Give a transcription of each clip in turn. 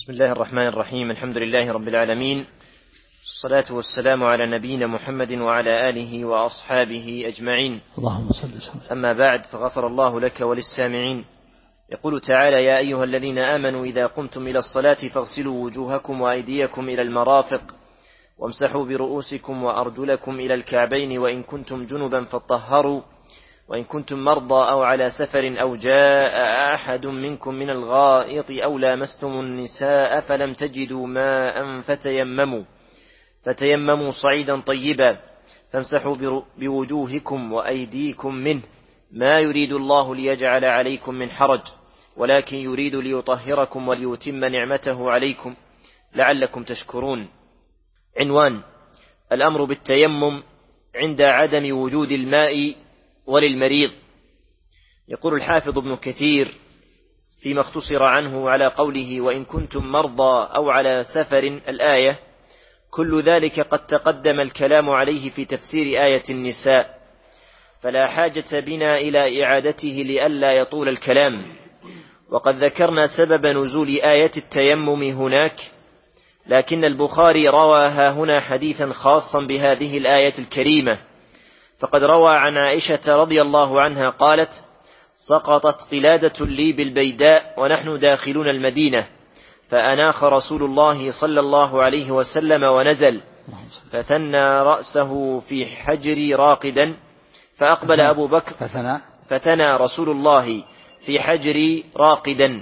بسم الله الرحمن الرحيم. الحمد لله رب العالمين، الصلاة والسلام على نبينا محمد وعلى آله وأصحابه أجمعين. اللهم صل وسلم. أما بعد، فغفر الله لك وللسامعين. يقول تعالى: يا أيها الذين آمنوا إذا قمتم إلى الصلاة فاغسلوا وجوهكم وأيديكم إلى المرافق وامسحوا برؤوسكم وأرجلكم إلى الكعبين وإن كنتم جنبا فاطهروا وإن كنتم مرضى أو على سفر أو جاء أحد منكم من الغائط أو لامستم النساء فلم تجدوا ماء فتيمموا صعيدا طيبا فامسحوا بوجوهكم وأيديكم منه، ما يريد الله ليجعل عليكم من حرج ولكن يريد ليطهركم وليتم نعمته عليكم لعلكم تشكرون. عنوان: الأمر بالتيمم عند عدم وجود الماء وللمريض. يقول الحافظ ابن كثير فيما اختصر عنه على قوله وإن كنتم مرضى أو على سفر الآية: كل ذلك قد تقدم الكلام عليه في تفسير آية النساء، فلا حاجة بنا إلى إعادته لئلا يطول الكلام. وقد ذكرنا سبب نزول آية التيمم هناك، لكن البخاري روى هنا حديثا خاصا بهذه الآية الكريمة، فقد روى عن عائشة رضي الله عنها قالت: سقطت قلادة لي بالبيداء ونحن داخلون المدينة، فأناخ رسول الله صلى الله عليه وسلم ونزل فثنى رأسه في حجري راقدا، فأقبل أبو بكر فثنى رسول الله في حجري راقدا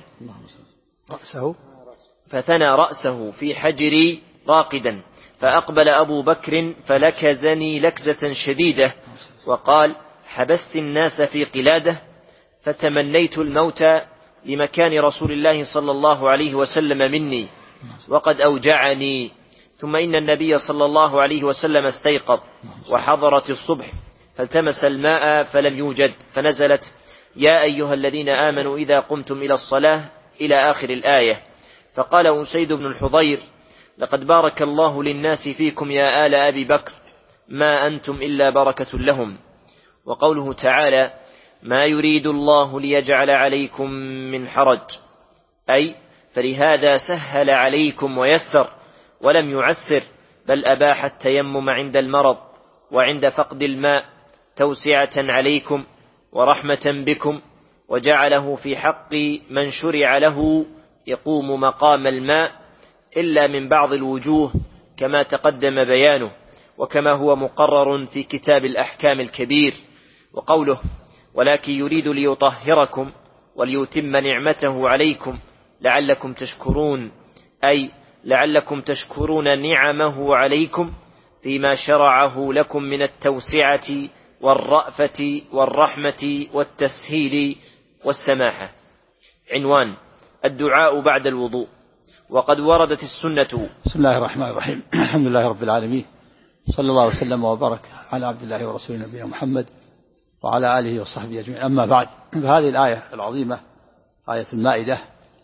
فثنى رأسه في حجري راقدا، فأقبل أبو بكر فلكزني لكزة شديدة وقال: حبست الناس في قلادة، فتمنيت الموت لمكان رسول الله صلى الله عليه وسلم مني وقد أوجعني. ثم إن النبي صلى الله عليه وسلم استيقظ وحضرت الصبح فالتمس الماء فلم يوجد، فنزلت: يا أيها الذين آمنوا إذا قمتم إلى الصلاة إلى آخر الآية. فقال أسيد بن الحضير: لقد بارك الله للناس فيكم يا آل أبي بكر، ما أنتم إلا بركة لهم. وقوله تعالى: ما يريد الله ليجعل عليكم من حرج، أي فلهذا سهل عليكم ويسر ولم يعسر، بل أباح التيمم عند المرض وعند فقد الماء توسعة عليكم ورحمة بكم، وجعله في حق من شرع له يقوم مقام الماء إلا من بعض الوجوه كما تقدم بيانه، وكما هو مقرر في كتاب الأحكام الكبير. وقوله: ولكن يريد ليطهركم وليتم نعمته عليكم لعلكم تشكرون، أي لعلكم تشكرون نعمه عليكم فيما شرعه لكم من التوسعة والرأفة والرحمة والتسهيل والسماحة. عنوان: الدعاء بعد الوضوء. وقد وردت السنة. بسم الله الرحمن الرحيم. الحمد لله رب العالمين، صلى الله وسلم وبارك على عبد الله ورسوله نبينا محمد وعلى آله وصحبه أجمعين. أما بعد، فهذه الآية العظيمة آية المائدة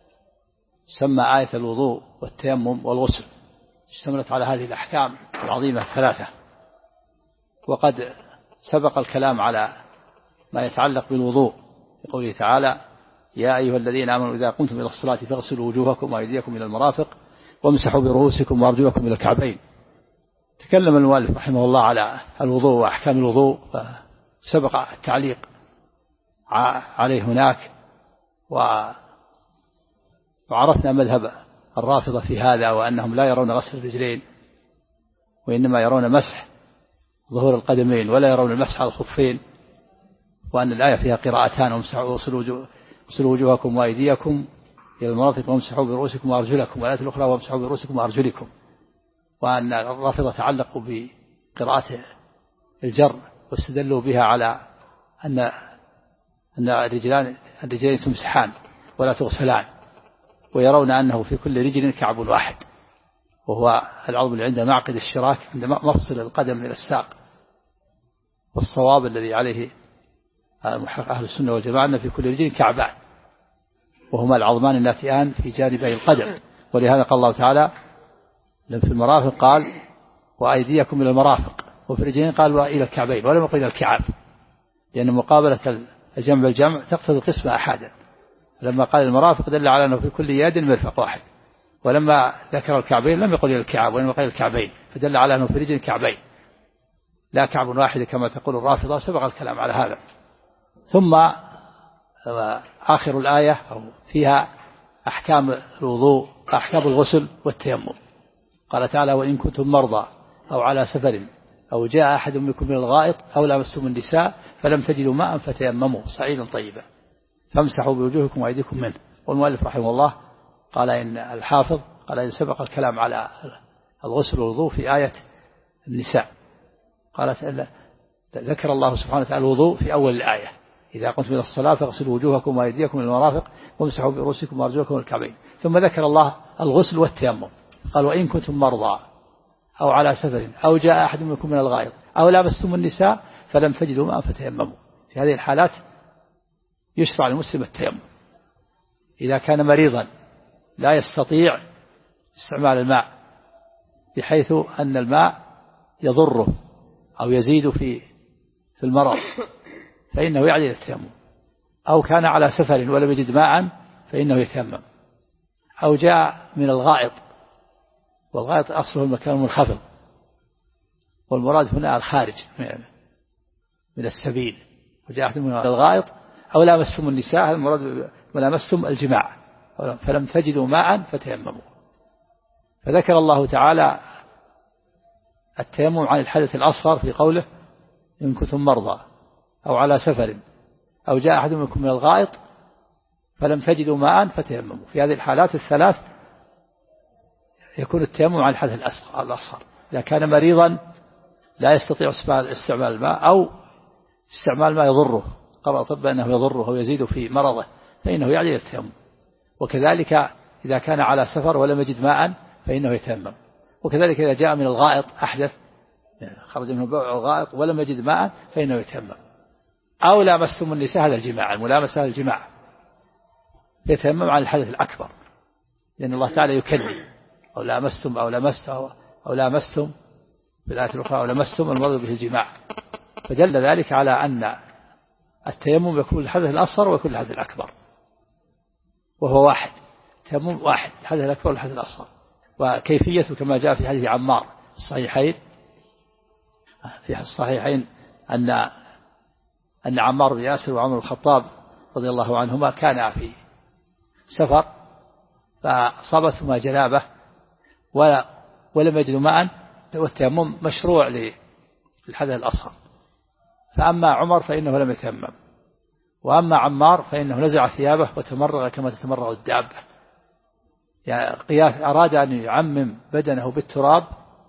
سمى آية الوضوء والتيمم والغسل، اشتملت على هذه الأحكام العظيمة الثلاثة. وقد سبق الكلام على ما يتعلق بالوضوء بقوله تعالى: يا أيها الذين آمنوا إذا قمتم إلى الصلاة فاغسلوا وجوهكم وأيديكم إلى المرافق وامسحوا برؤوسكم وأرجلكم إلى الكعبين. تكلم المؤلف رحمه الله على الوضوء وأحكام الوضوء، سبق التعليق عليه هناك، وعرفنا مذهب الرافضة في هذا، وأنهم لا يرون غسل الرجلين وإنما يرون مسح ظهور القدمين ولا يرون المسح على الخفين، وأن الآية فيها قراءتان: وامسحوا وجوهكم وأيديكم إلى المرافق وامسحوا برؤوسكم وأرجلكم، والآية الأخرى وامسحوا برؤوسكم وأرجلكم. وأن الرافضة تعلقوا بقراءة الجر واستدلوا بها على أن الرجلين تمسحان ولا تغسلان، ويرون أنه في كل رجل كعب واحد، وهو العظم اللي عند معقد الشراك عند مفصل القدم من الساق. والصواب الذي عليه أهل السنة والجماعة أن في كل رجل كعبان، وهما العظمان الناتئان في جانبي القدم. ولهذا قال الله تعالى في المرافق قال: وأيديكم إلى المرافق، وفي الرجلين قال: وإلى الكعبين، ولم يقل إلى الكعاب، لأن مقابلة الجمع بالجمع تقتضي القسم أحدا. لما قال المرافق دل على أنه في كل يد مرفق واحد، ولما ذكر الكعبين لم يقل الكعب وإنما قال الكعبين، فدل على أنه في رجل كعبين لا كعب واحد كما تقول الرافضة، سبق الكلام على هذا. ثم آخر الآية أو فيها أحكام الوضوء، أحكام الغسل والتيمم. قال تعالى: وإن كنتم مرضى أو على سفر أو جاء أحد منكم من الغائط أو لامستم النساء فلم تجدوا ماء فتيمموا صعيدا طيبا فامسحوا بوجوهكم وأيديكم منه. والمؤلف رحمه الله قال إن الحافظ قال إن سبق الكلام على الغسل والوضوء في آية النساء. قالت ذكر الله سبحانه وتعالى الوضوء في أول الآية: إذا قمتم إلى الصلاة فاغسلوا وجوهكم وأيديكم إلى المرافق وامسحوا برؤوسكم وأرجلكم الكعبين. ثم ذكر الله الغسل والتيمم، قال: وإن كنتم مرضى أو على سفر أو جاء أحد منكم من الغائط أو لامستم النساء فلم تجدوا ماء فتيمموا. في هذه الحالات يشرع للمسلم التيمم إذا كان مريضا لا يستطيع استعمال الماء بحيث أن الماء يضره أو يزيد في المرض فإنه يعدل التيمم، أو كان على سفر ولم يجد ماء فإنه يتيمم، أو جاء من الغائط، والغائط أصله المكان المنخفض والمراد هنا الخارج من السبيل، وجاء من الغائط أو لامستم النساء المراد ولامستم الجماع فلم تجدوا ماء فتيمموا. فذكر الله تعالى التيمم عن الحدث الأصغر في قوله: إن كنتم مرضى أو على سفر أو جاء أحد منكم من الغائط فلم تجدوا ماء فتيمموا. في هذه الحالات الثلاث يكون التيمم عن الحدث الأصغر. إذا كان مريضا لا يستطيع استعمال الماء أو استعمال الماء يضره، قرأ طب أنه يضره أو يزيد في مرضه فإنه يعدل التيمم. وكذلك إذا كان على سفر ولم يجد ماء فإنه يتيمم. وكذلك إذا جاء من الغائط أحدث خرج من الغائط ولم يجد ماء فإنه يتيمم. أو لامستم النساء، هذا الجماع، الملامسة الجماع، يتيمم عن الحدث الأكبر، لأن الله تعالى يكلم: أو لامستم أو لمست أو لامستم في الآية الأخرى أو لمستم المراد به الجماع. فدل ذلك على أن التيمم يكون الحدث الأصغر ويكون الحدث الأكبر، وهو واحد، التيمم واحد، الحدث الأكبر والحدث الأصغر. وكيفيته كما جاء في حديث عمار في الصحيحين أن عمار بن ياسر وعمر الخطاب رضي الله عنهما كانا في سفر فأصابتهما جنابة ولم يجدوا ماء، والتيمم مشروع للحدث الأصغر. فأما عمر فإنه لم يتيمم، وأما عمار فإنه نزع ثيابه وتمرغ كما تتمرغ الدابة، يعني قياس أراد أن يعمم بدنه بالتراب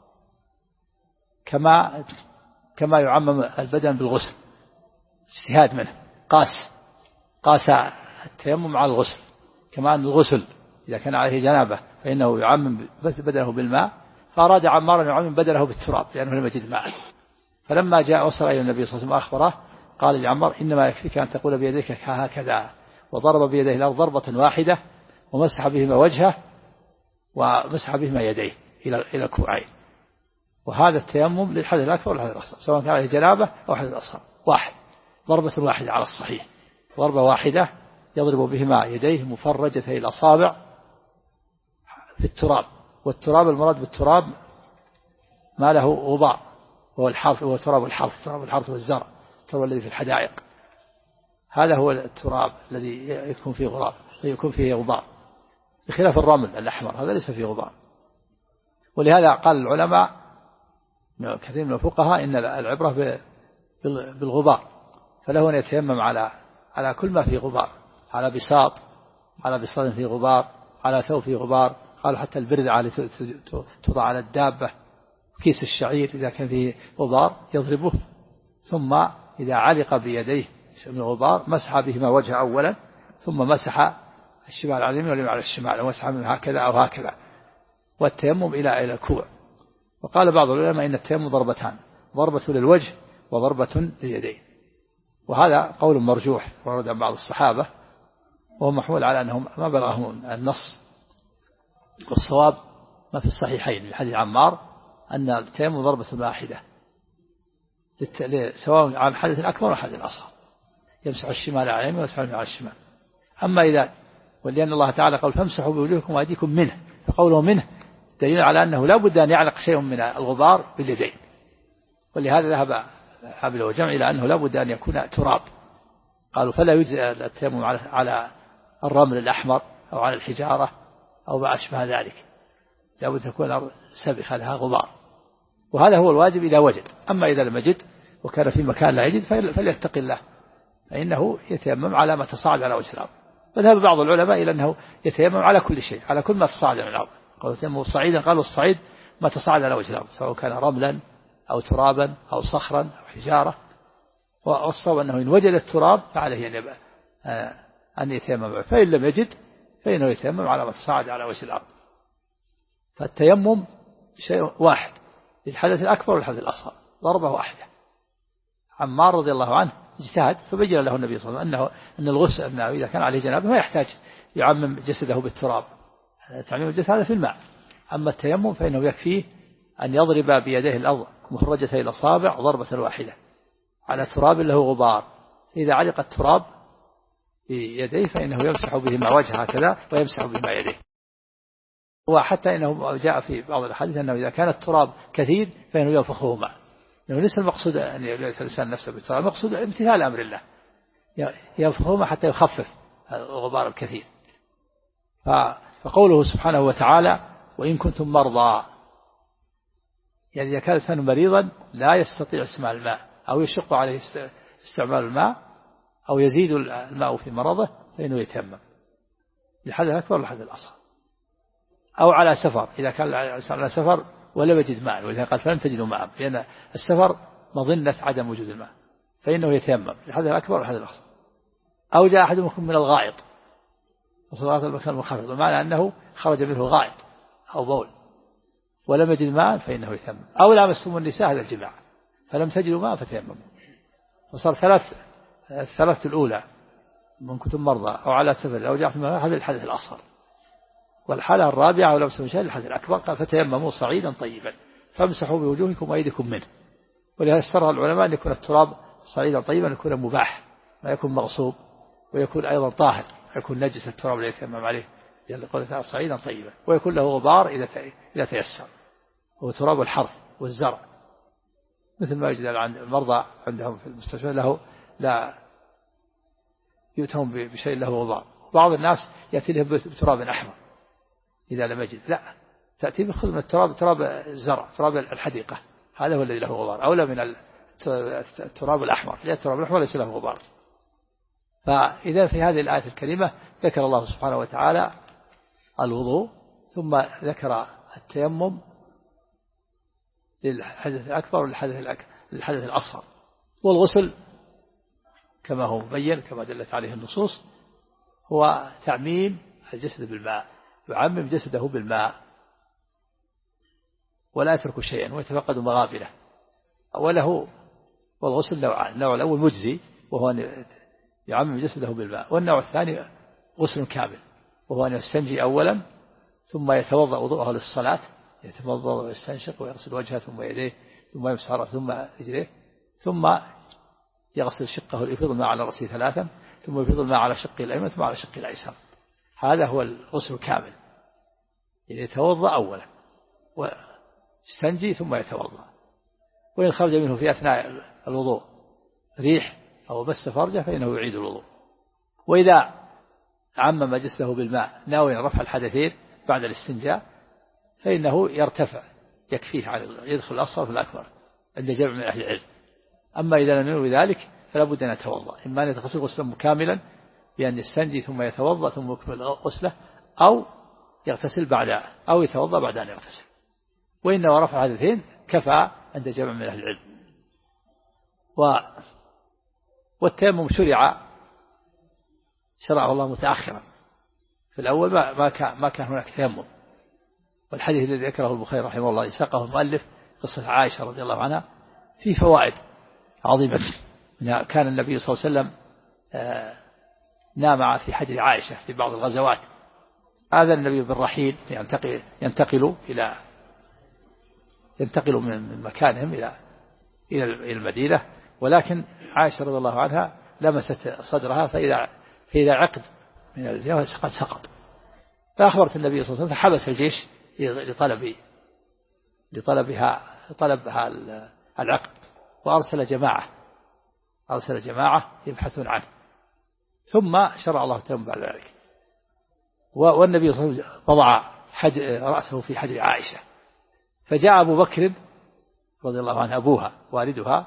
كما يعمم البدن بالغسل، اجتهاد منه، قاس التيمم على الغسل، كما أن الغسل إذا كان عليه جنابة فإنه يعمم بدنه بالماء، فأراد عمار أن يعمم بدنه بالتراب لأنه لم يجد ماء. فلما جاء وصل إلى النبي صلى الله عليه وسلم أخبره قال لعمار: إنما يكفيك أن تقول بيديك هكذا، وضرب بيديه الأرض ضربة واحدة ومسح بهما وجهه ومسح بهما يديه إلى الكوعين. وهذا التيمم للحدث الأكبر والحدث الأصغر، سواء كان عليه جنابة أو حدث أصغر، واحد، ضربة واحدة على الصحيح، ضربة واحدة يضرب بهما يديه مفرجتي الأصابع في التراب. والتراب المراد بالتراب ما له غبار، وهو الحرث، وهو تراب الحرث، تراب الحرث والزرع، التراب الذي في الحدائق، هذا هو التراب الذي يكون فيه غبار، بخلاف الرمل الأحمر هذا ليس فيه غبار. ولهذا قال العلماء كثير من الفقهاء إن العبرة بالغبار، فله أن يتيمم على كل ما فيه غبار، على بساط فيه غبار، على ثوب فيه غبار، قالوا حتى البردعة التي توضع على الدابة، كيس الشعير إذا كان فيه غبار يضربه، ثم إذا علق بيديه من الغبار مسح بهما وجهه أولا، ثم مسح الشمال على اليمين واليمين على الشمال، ومسح من هكذا أو هكذا، والتيمم إلى الكوع. وقال بعض العلماء إن التيمم ضربتان، ضربة للوجه وضربة لليدين، وهذا قول مرجوح ورد عن بعض الصحابة، وهو محمول على أنهم ما بلغهم النص. والصواب ما في الصحيحين من حديث عمار أن التيمم ضربة واحدة سواء عن الحدث الأكبر أو الحدث الأصغر، يمسح الشمال على اليمين ويمسح على الشمال. أما إذا ولأن الله تعالى قال: فامسحوا بوجوهكم وأيديكم منه، فقوله منه دليل على أنه لا بد أن يعلق شيء من الغبار باليدين، ولهذا ذهب حابل وجمع إلى أنه لا بد أن يكون تراب. قالوا فلا يجزئ التيمم على الرمل الأحمر أو على الحجارة أو ما أشبه ذلك، لا بد أن تكون سابقة لها غبار، وهذا هو الواجب إذا وجد. أما إذا لم يجد وكان في مكان لا يجد فليتق الله، فإنه يتيمم على ما تصاعد على وجه الأرض. فذهب بعض العلماء إلى أنه يتيمم على كل شيء، على كل ما تصاعد على الأرض. قالوا يتيمم صعيدا، قالوا الصعيد ما تصاعد على وجه الأرض سواء كان رملا أو ترابا أو صخرا أو حجارة. والصواب أنه إن وجد التراب فعليه أن يتيمم، فإن لم يجد فإنه يتيمم على ما تصاعد على وجه الأرض. فالتيمم شيء واحد للحدث الأكبر والحدث الأصغر، ضربة واحدة. عمار رضي الله عنه اجتهد فبين له النبي صلى الله عليه وسلم أن الغسل أنه إذا كان عليه جنابه ما يحتاج يعمم جسده بالتراب، تعميم الجسد هذا في الماء. أما التيمم فإنه يكفيه أن يضرب بيديه الأرض مخرجتي الأصابع ضربة واحدة على تراب له غبار، إذا علق التراب بيديه فإنه يمسح بهما وجهه هكذا ويمسح بهما يديه. وحتى إنه جاء في بعض الأحاديث أنه إذا كان التراب كثير فإنه ينفخه معه، إنه ليس المقصود أن يلبس الإنسان نفسه بالتراب، المقصود امتثال أمر الله، ينفخه معه حتى يخفف الغبار الكثير. فقوله سبحانه وتعالى وإن كنتم مرضى، يعني إذا كان الإنسان مريضا لا يستطيع استعمال الماء أو يشق عليه استعمال الماء أو يزيد الماء في مرضه فإنه يتيمم للحدث الأكبر والحدث الأصغر. أو على سفر، إذا كان على سفر ولم يجد ماء، ولذلك قال فلم تجدوا ماء، لأن السفر مظنة عدم وجود الماء، فإنه يتيمم للحدث الأكبر والحدث الأصغر. أو جاء أحد منكم من الغائط وصلاة المكان المنخفض، بمعنى أنه خرج منه غائط أو بول ولم يجد ماء فإنه يتيمم. أو لامستم النساء هذا الجماع فلم تجدوا ماء فتيمموا. وصار الثلاثة الأولى من كنتم مرضى أو على سفر أو جاء هذا الحدث الأصغر. والحالة الرابعة ولو لمستم الشيء الحدث الأكبر، قال فتيمموا صعيدا طيبا فامسحوا بوجوهكم وأيديكم منه. ولهذا اشترط العلماء أن يكون التراب صعيدا طيبا، أن يكون مباح ما يكون مغصوب، ويكون أيضا طاهر، يكون نجس التراب لا يتيمم عليه، جل قوله صعيدا طيبا، ويكون له غبار إذا تيسر، هو تراب الحرث والزرع، مثل ما يوجد عند المرضى عندهم في المستشفى له لا يؤتهم بشيء له غبار. بعض الناس يأتي له بتراب أحمر إذا لم يجد، لا تأتي بخذ من التراب، تراب الزرع، تراب الحديقة، هذا هو الذي له غبار، أولى من التراب الأحمر، لأن التراب الأحمر ليس له غبار. فإذا في هذه الآية الكريمة ذكر الله سبحانه وتعالى الوضوء، ثم ذكر التيمم للحدث الأكبر وللحدث الأصغر. والغسل كما هو مبين كما دلت عليه النصوص هو تعميم الجسد بالماء، يعمم جسده بالماء ولا يترك شيئا ويتفقد مغابره. والغسل نوعان، النوع الأول مجزي وهو أن يعمم جسده بالماء، والنوع الثاني غسل كامل وهو أن يستنجي أولا ثم يتوضأ وضوءه للصلاة، يتوضأ ويستنشق ويغسل وجهه ثم يديه ثم يمسح رأسه ثم رجليه، ثم يغسل شقه، يفيض الماء على رأسه ثلاثا، ثم يفيض الماء على شقه الأيمن ثم على شقه الأيسر. هذا هو الغسل الكامل، يعني يتوضأ أولا ويستنجي ثم يتوضأ، وإن خرج منه في أثناء الوضوء ريح أو بس فرجه فإنه يعيد الوضوء. وإذا عمم جسده بالماء ناويا رفع الحدثين بعد الاستنجاء فإنه يرتفع، يكفيه على يدخل الأصغر في الأكبر عند جمع من أهل العلم. أما إذا لم ينوي ذلك فلا بد أن يتوضأ، إما أن يغتسل غسلا كاملا بأن يستنجي ثم يتوضأ ثم يكمل غسله، أو يغتسل أو يتوضأ بعد أن يغتسل. وإن رفع الحدثين كفى عند جمع من أهل العلم. والتيمم شرعه الله متأخرا، في الأول ما كان هناك تيمم. والحديث الذي ذكره البخاري رحمه الله ساقه المؤلف قصة عائشة رضي الله عنها في فوائد عظيمة. كان النبي صلى الله عليه وسلم نام في حجر عائشة في بعض الغزوات، هذا النبي بالرحيل ينتقل من مكانهم إلى المدينة، ولكن عائشة رضي الله عنها لمست صدرها فإذا عقد من الجواب قد سقط، فأخبرت النبي صلى الله عليه وسلم فحبس الجيش لطلبها العقد، وأرسل جماعة يبحثون عنه. ثم شرع الله التيمم بعد ذلك. والنبي صلى الله عليه وسلم وضع رأسه في حجر عائشة، فجاء أبو بكر رضي الله عنه أبوها والدها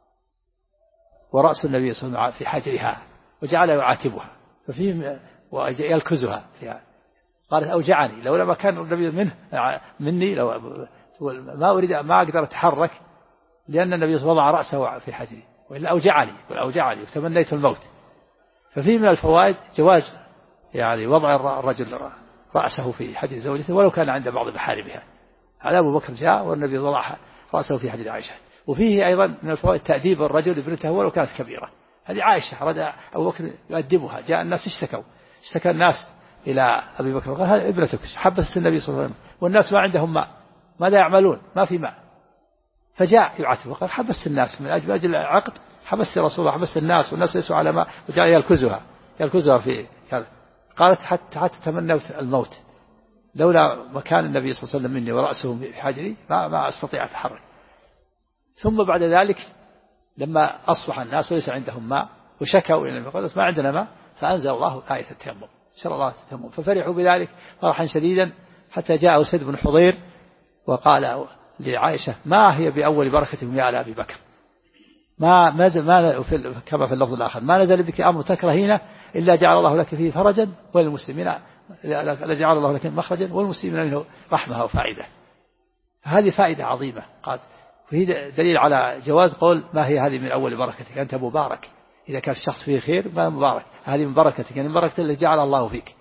ورأس النبي صلى الله عليه وسلم في حجرها، وجعل يعاتبها ويلكزها فيها. قالت أوجعني، لولا ما كان النبي مني لو ما أقدر أتحرك، لأن النبي صلى الله عليه وسلم وضع رأسه في حجري، وإلا أوجعني وتمنيت الموت. ففيه من الفوائد جواز يعني وضع الرجل رأسه في حجر زوجته ولو كان عند بعض محارمها. هذا أبو بكر جاء والنبي وضع رأسه في حجر عائشة. وفيه أيضا من الفوائد تأديب الرجل ابنته ولو كانت كبيرة. هذه عائشة أراد أبو بكر يؤدبها، جاء الناس اشتكى الناس إلى أبي بكر وقال هذه ابنتك حبست النبي صلى الله عليه وسلم والناس ما عندهم ماء، ماذا يعملون؟ ما في ماء. فجاء يعاتبه وقال حبست الناس من أجل العقد، حبست رسول الله، حبست الناس والناس ليسوا على ماء، وجاء يلكزها في هذا. قالت حتى تمنيت الموت، لولا مكان النبي صلى الله عليه وسلم مني ورأسه في حجري ما أستطيع أتحرك. ثم بعد ذلك لما أصبح الناس وليس عندهم ماء وشكوا إلى النبي قالوا ما عندنا ماء، فأنزل الله آية التيمم، شرع الله التيمم، ففرحوا بذلك فرحا شديدا حتى جاء أسيد بن حضير وقال لعائشة ما هي بأول بركة يا آل أبي بكر، ما كما في اللفظ الآخر ما نزل بك أمر تكرهينه إلا جعل الله لك فيه فرجا وللمسلمين لجعل الله لك مخرجا والمسلمين منه رحمة وفائدة. فهذه فائدة عظيمة. قال وهي دليل على جواز قول ما هي هذه من أول بركتك، أنت مبارك، إذا كان الشخص فيه خير ما مبارك، هذه من بركتك يعني من بركة اللي جعل الله فيك.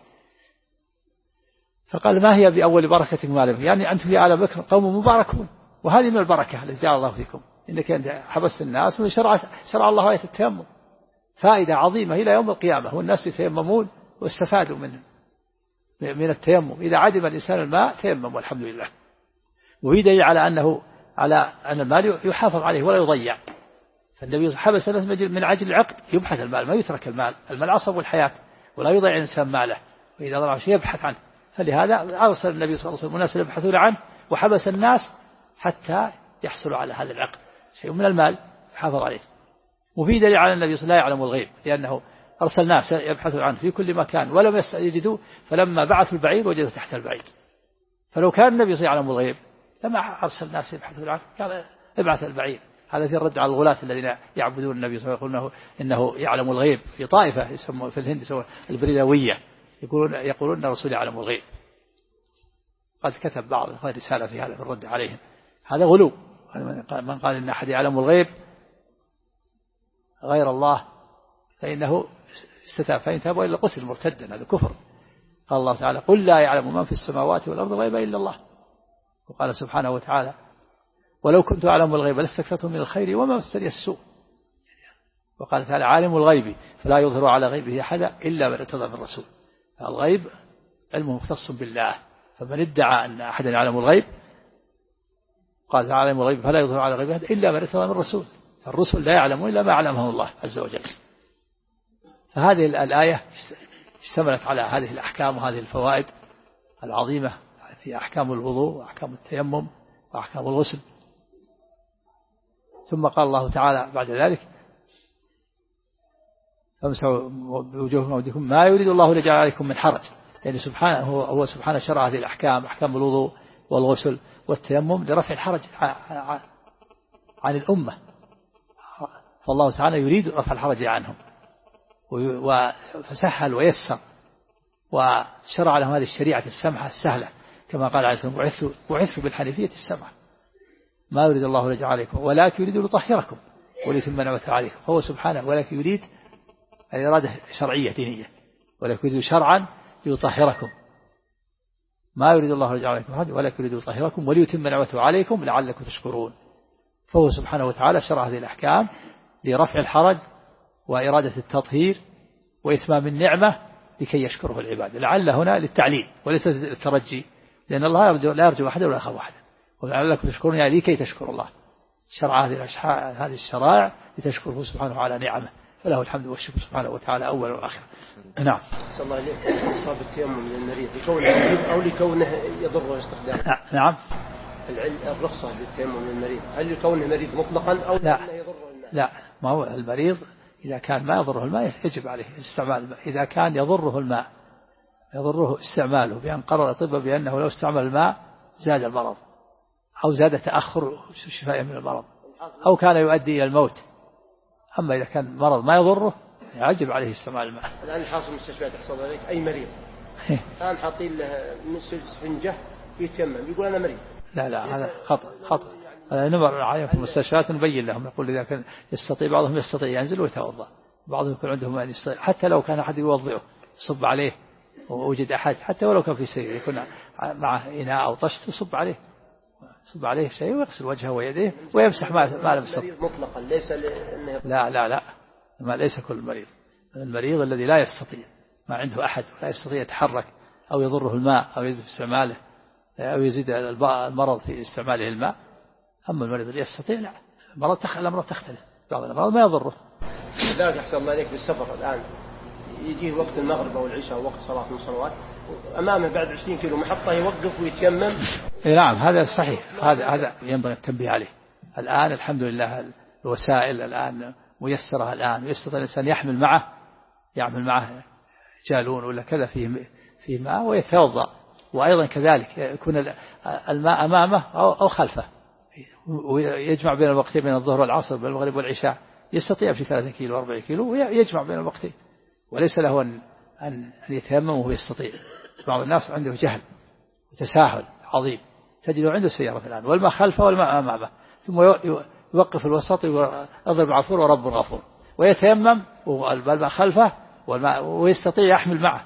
فقال ما هي بأول بركتك مالك، يعني أنتم يا آل بكر قوم مباركون، وهذه من البركة التي جعل الله فيكم، إنك أنت حبست الناس وشرع الله آية التيمم، فائدة عظيمة إلى يوم القيامة، والناس يتيممون واستفادوا من التيمم. إذا عدم الإنسان الماء تيمم والحمد لله. وهي دليل على أن المال يحافظ عليه ولا يضيع. فالنبي حبس الناس من عجل العقد، يبحث المال، ما يترك المال عصب الحياة، ولا يضيع الإنسان ماله، وإذا ضاع شيء يبحث عنه. فلهذا أرسل النبي صلى الله عليه وسلم الناس يبحثون عنه وحبس الناس حتى يحصلوا على هذا العقد، شيء من المال يحافظ عليه. وفي دليل على النبي صلى الله عليه وسلم لا يعلم الغيب، لأنه أرسل ناس يبحثوا عنه في كل مكان ولم يجدوه، فلما بعثوا البعير وجدوا تحت البعير. فلو كان النبي صلى الله عليه وسلم يعلم الغيب لما أرسل الناس يبحثون عنه، قال ابعث البعير. هذا في الرد على الغلاة الذين يعبدون النبي صلى الله عليه وسلم، يقولون إنه يعلم الغيب. في طائفة يسمون في الهند يسمون البريلوية، يقولون أن الرسول يعلم الغيب. قد كتب بعض رسالة في هذا في الرد عليهم. هذا غلو. من قال إن أحد يعلم الغيب غير الله فإنه فإن تاب إلا قتل مرتدا، هذا كفر. قال الله تعالى قل لا يعلم من في السماوات والأرض الغيب إلا الله. وقال سبحانه وتعالى ولو كنت أعلم الغيب لاستكثرت من الخير وما مسني السوء. وقال تعالى عالم الغيب فلا يظهر على غيبه أحدا إلا من ارتضى من الرسول. الغيب علمه مختص بالله، فمن ادعى أن أحدا يعلم الغيب قال عالم الغيب فلا يظهر على غيبه إلا من ارتضى من الرسول. الرسل لا يعلمون إلا ما علمه الله عز وجل. فهذه الآية اشتملت على هذه الأحكام وهذه الفوائد العظيمة في أحكام الوضوء وأحكام التيمم وأحكام الغسل. ثم قال الله تعالى بعد ذلك فامسحوا بوجوهكم وأيديكم ما يريد الله ليجعل عليكم من حرج، يعني سبحانه هو سبحانه شرع هذه الأحكام، أحكام الوضوء والغسل والتيمم لرفع الحرج عن الأمة. فالله تعالى يريد رفع الحرج عنهم فسهل ويسر وشرع لهم هذه الشريعة السمحة السهلة، كما قال عليه الصلاة والسلام بعثت بالحنيفية السمحة ما يريد الله ليجعل عليكم ولكن يريد ليطهركم وليتم نعمته عليكم. هو سبحانه ولكن يريد الإرادة شرعية دينية، ولكن يريد شرعا ليطهركم ما يريد الله ليجعل عليكم ولكن يريد ليطهركم وليتم نعمته عليكم لعلكم تشكرون. فهو سبحانه وتعالى شرع هذه الأحكام لرفع الحرج وإرادة التطهير وإتمام النعمة لكي يشكره العباد. لعل هنا للتعليل وليس للترجي، لأن الله لا يرجو أحدا ولا يخاف أحدا. ولعلكم تشكرون يعني لكي تشكروا الله. شرع هذه الشرائع لتشكره سبحانه على نعمه فله الحمد والشكر سبحانه وتعالى أول وآخر. نعم. صلى الله عليه أصاب التيمم من المريض لكونه مريض أو لكونه يضره استخدامه. نعم. الرخصة للتيمم من المريض هل لكونه مريض مطلقا أو لا. يضره الماء؟ لا، ما هو المريض إذا كان ما يضره الماء يجب عليه استعمال الماء. إذا كان يضره الماء يضره استعماله بأن قرر الأطباء بأنه لو استعمل الماء زاد المرض أو زاد تأخر شفاء من المرض أو كان يؤدي إلى الموت. أما إذا كان مرض ما يضره يجب عليه استعمال الماء. الآن حاصل مستشفيات يحصل عليك أي مريض الآن حاطين له من سفنجة يتيمم يقول أنا مريض. لا هذا خطأ. نمر عليهم في المستشفيات نبين لهم نقول إذا كان يستطيع بعضهم يستطيع ينزل ويتوضأ بعضهم يكون عندهم أن يستطيع حتى لو كان أحد يوضئه يصب عليه ووجد أحد حتى ولو كان في سرير يكون معه إناء أو طشت يصب عليه شيء ويغسل وجهه ويديه ويمسح ما لم يستطع مطلقا ليس لا ما ليس كل المريض الذي لا يستطيع ما عنده أحد ولا يستطيع يتحرك أو يضره الماء أو يزيد في استعماله أو يزيد المرض في استعماله الماء. أما المريض اللي يستطيع لا الأمراض تختلف بعض الأمراض ما يضره. ذلك أحسن الله عليك بالسفر الآن يجيه وقت المغرب أو العشاء أو وقت صلاة من الصلوات أمامه بعد 20 كيلو محطة يوقف ويتيمم. نعم هذا صحيح. هذا ينبغي التنبيه عليه. الآن الحمد لله الوسائل الآن ميسرة الآن ويستطيع الإنسان يعمل معه جالون ولا كذا فيه ماء ويتوضأ. وأيضا كذلك يكون الماء أمامه أو خلفه ويجمع بين الوقتين بين الظهر والعصر بين المغرب والعشاء. يستطيع في 3 كيلو و4 كيلو ويجمع بين الوقتين وليس له أن يتيمم وهو يستطيع. بعض الناس عنده جهل وتساهل عظيم تجده عنده سيارة الآن والماء خلفه والماء أمامه ثم يوقف الوسط ويضرب عفور ورب غفور ويتيمم والماء خلفه ويستطيع يحمل معه.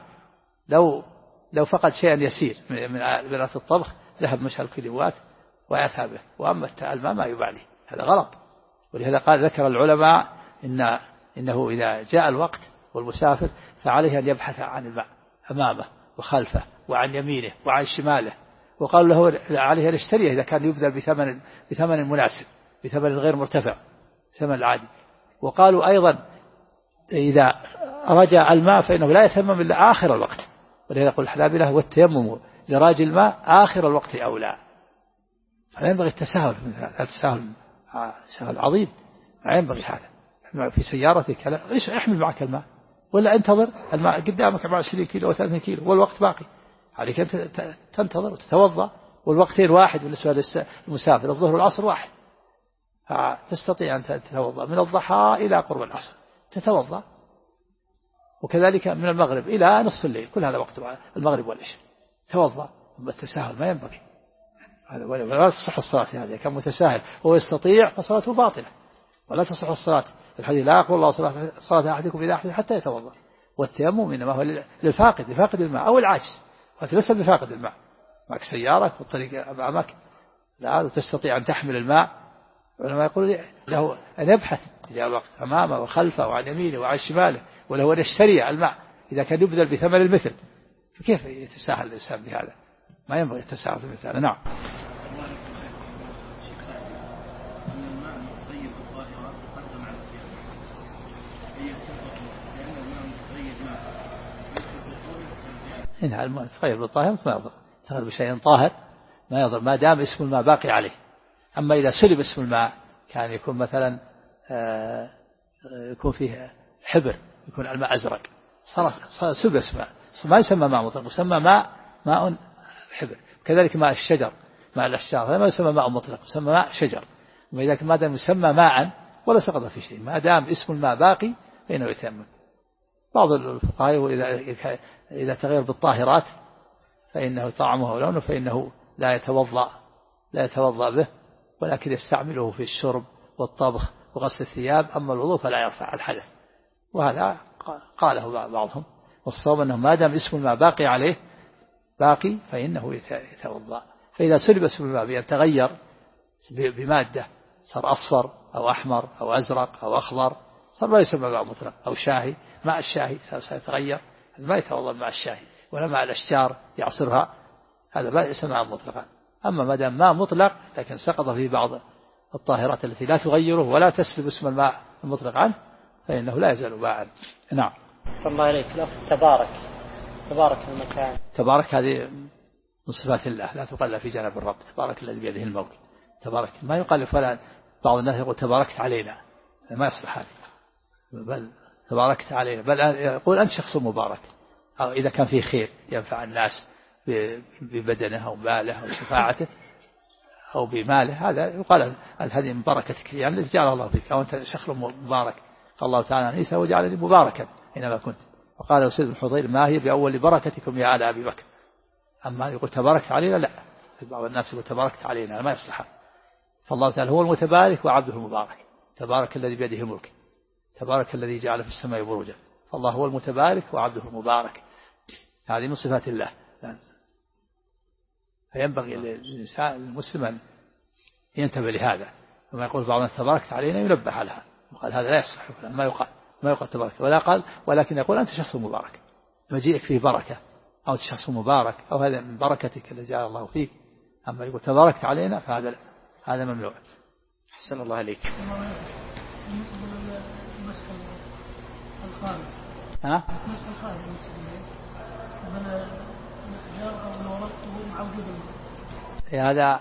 لو فقد شيئا يسير من آلات الطبخ ذهب مشى الكيلوات ويأتى به. وأما الماء ما يبالي هذا غلط. ولهذا ذكر العلماء إنه إذا جاء الوقت والمسافر فعليه أن يبحث عن الماء أمامه وخلفه وعن يمينه وعن شماله. وقالوا له عليه أن يشتريه إذا كان يبذل بثمن مناسب بثمن غير مرتفع ثمن العادي. وقالوا أيضا إذا رجع الماء فإنه لا يتيمم إلا آخر الوقت. ولهذا يقول الحنابلة والتيمم لراجي الماء آخر الوقت أولى. فلا ينبغي التساهل تساهل عظيم. لا ينبغي هذا في سيارتك إيش احمل معك الماء ولا انتظر الماء قدامك 20 كيلو و30 كيلو والوقت باقي عليك أن تنتظر وتتوضأ والوقتين واحد بالنسبة للمسافر الظهر والعصر واحد. تستطيع أن تتوضأ من الضحى إلى قرب العصر تتوضأ وكذلك من المغرب إلى نصف الليل كل هذا وقت المغرب والعشاء توضأ. التساهل ما ينبغي هذا ولا تصح الصلاة. هذا كان متساهل هو يستطيع فصلاته باطلة ولا تصح الصلاة. الحديث لا يقول الله صلاة أحدكم إذا أحدث حتى يتوضأ. والتيمم إنما هو لفاقد الماء أو العاجز. وأنت لست بفاقد الماء معك سيارك والطريق أمامك لا وتستطيع أن تحمل الماء. ولما يقول له أن يبحث جاء الوقت أمامه وخلفه وعن يمينه وعن شماله وله أن يشتري الماء إذا كان يبذل بثمن المثل. فكيف يتساهل الإنسان بهذا؟ ما ينبغي التساهل في مثل هذا. نعم. إنها الماء تغير بالطاهر ما يضر. تغير بشيء طاهر ما يضر ما دام اسم الماء باقي عليه. أما إذا سلب اسم الماء كان يكون مثلا يكون فيه حبر يكون الماء أزرق صار سلب اسم الماء ما يسمى ماء مطلق يسمى ماء حبر. كذلك ماء الشجر ماء الأشجار هذا ما يسمى ماء مطلق يسمى ماء شجر. وإذا ما دام يسمى ماء ولا سقط في شيء ما دام اسم الماء باقي فإنه يتيمم. بعض الفقهاء إذا تغير بالطاهرات فإنه طعمه ولونه فإنه لا يتوضأ به ولكن يستعمله في الشرب والطبخ وغسل الثياب. أما الوضوء فلا يرفع الحدث. وهذا قاله بعضهم. والصواب أنه ما دام اسم الماء باقي فإنه يتوضأ. فإذا سلب اسم الماء بأن تغير بمادة صار أصفر أو أحمر أو أزرق أو أخضر صار ما يسمى ماء مطلق. أو شاهي ماء الشاهي سيتغير ما يتوضأ ماء الشاهي ولا ماء الأشجار يعصرها هذا ما يسمى ماء مطلقا. أما ما دام ماء مطلق لكن سقط فيه بعض الطاهرات التي لا تغيره ولا تسلب اسم الماء المطلق عنه فإنه لا يزال باعا. نعم. صلى الله عليك. تبارك المكان. تبارك هذه من صفات الله، لا تقال في جانب الرب. تبارك الذي بيده الملك. تبارك ما يقال فلان. بعض الناس يقول تباركت علينا، ما يصلح هذا، بل تباركت علينا، بل يقول أنت شخص مبارك. أو إذا كان فيه خير ينفع الناس ببدنه أو ماله أو شفاعته أو بماله، هذا يقال هذه من بركتك، يعني التي جعل الله فيك، أو أنت شخص مبارك. قال الله تعالى عن عيسى وجعلني مباركا أينما كنت. وقال سيد الحضير ما هي بأول بركتكم يا آل أبي بكر. أما يقول تباركت علينا لا، بعض الناس يقول تباركت علينا، ما يصلح. فالله تعالى هو المتبارك وعبده المبارك. تبارك الذي بيده الملك، تبارك الذي جعل في السماء بروجا. فالله هو المتبارك وعبده المبارك، هذه من صفات الله. فينبغي للإنسان المسلم أن ينتبه لهذا، وما يقول بعض الناس تباركت علينا ينبه على هذا، وقال هذا لا يصح، ما يقال تبارك، ولا قال، ولكن يقول أنت شخص مبارك، مجيئك فيه بركة، أو أنت شخص مبارك، أو هذا من بركتك التي جعل الله فيك. أما يقول تباركت علينا فهذا هذا ممنوع. أحسن الله عليك. ها؟ هذا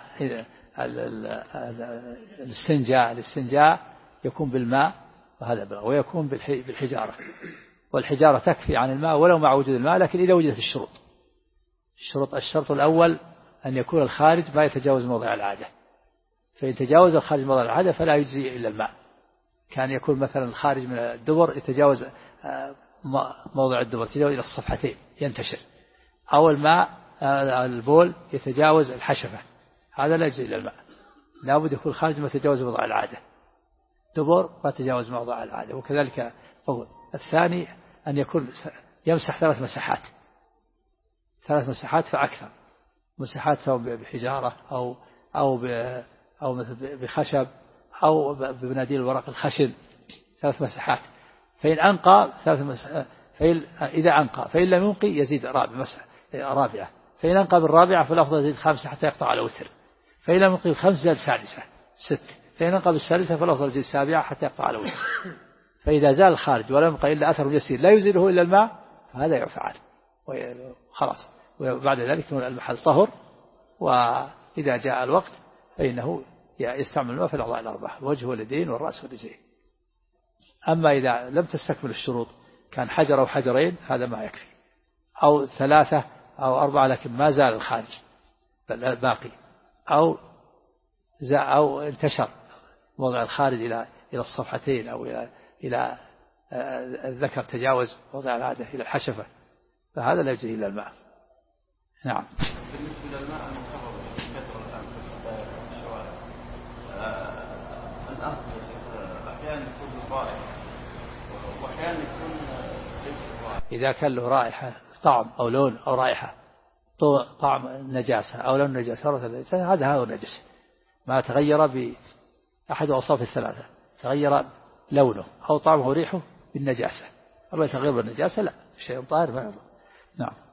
الاستنجاء يكون بالماء، وهذا ويكون بالحجارة، والحجارة تكفي عن الماء ولو مع وجود الماء، لكن إذا وجدت الشرط الأول أن يكون الخارج ما يتجاوز موضع العادة، فإن تجاوز الخارج موضع العادة فلا يجزي إلا الماء. كان يكون مثلا الخارج من الدبر يتجاوز موضع الدبر، يتجاوز إلى الصفحتين ينتشر، أو الماء البول يتجاوز الحشفة، هذا لا يجزي إلا الماء، لابد يكون الخارج ما يتجاوز موضع العادة، دبر ما يتجاوز موضع العادة. وكذلك أول الثاني أن يكون يمسح 3 مساحات فأكثر، مساحات سواء بحجارة أو بخشب أو بمناديل الورق الخشن، 3 مساحات. فإن أنقى إذا أنقى، فإن لم ينقي يزيد رابعة، فإن أنقى بالرابعة فالأفضل يزيد 5 حتى يقطع على وتر، فإن لم ينقي 5 زاد 6، فإن أنقى بالثالثة فالأفضل يزيد 7 حتى يقطع على وتر. فإذا زال الخارج ولم يبقى إلا أثر يسير لا يزيله إلا الماء فهذا يعفى عنه خلاص، وبعد ذلك يكون المحل طهر، وإذا جاء الوقت فإنه يستعمل الماء في الأعضاء الأربعة، الوجه واليدين والرأس والرجلين. أما إذا لم تستكمل الشروط كان حجر أو حجرين هذا ما يكفي، أو 3 أو 4 لكن ما زال الخارج بل باقي، أو انتشر موضع الخارج إلى الصفحتين أو إلى الذكر تجاوز موضع العادة إلى الحشفة، فهذا لا يجزي إلا الماء. نعم. بالنسبة للماء المنخفض كثر الآن في الشوارع، الأرض أحيانا يكون رائحة وأحيانا يكون ليس رائحة. إذا كان له رائحة طعم أو لون أو رائحة، طعم النجاسة أو لون النجاسة، هذا هو النجس، ما تغير بأحد أوصاف الثلاثة، تغير لونه أو طعمه وريحه بالنجاسة. أما تغير بالنجاسة لا، شيء طاهر ما يضر. نعم.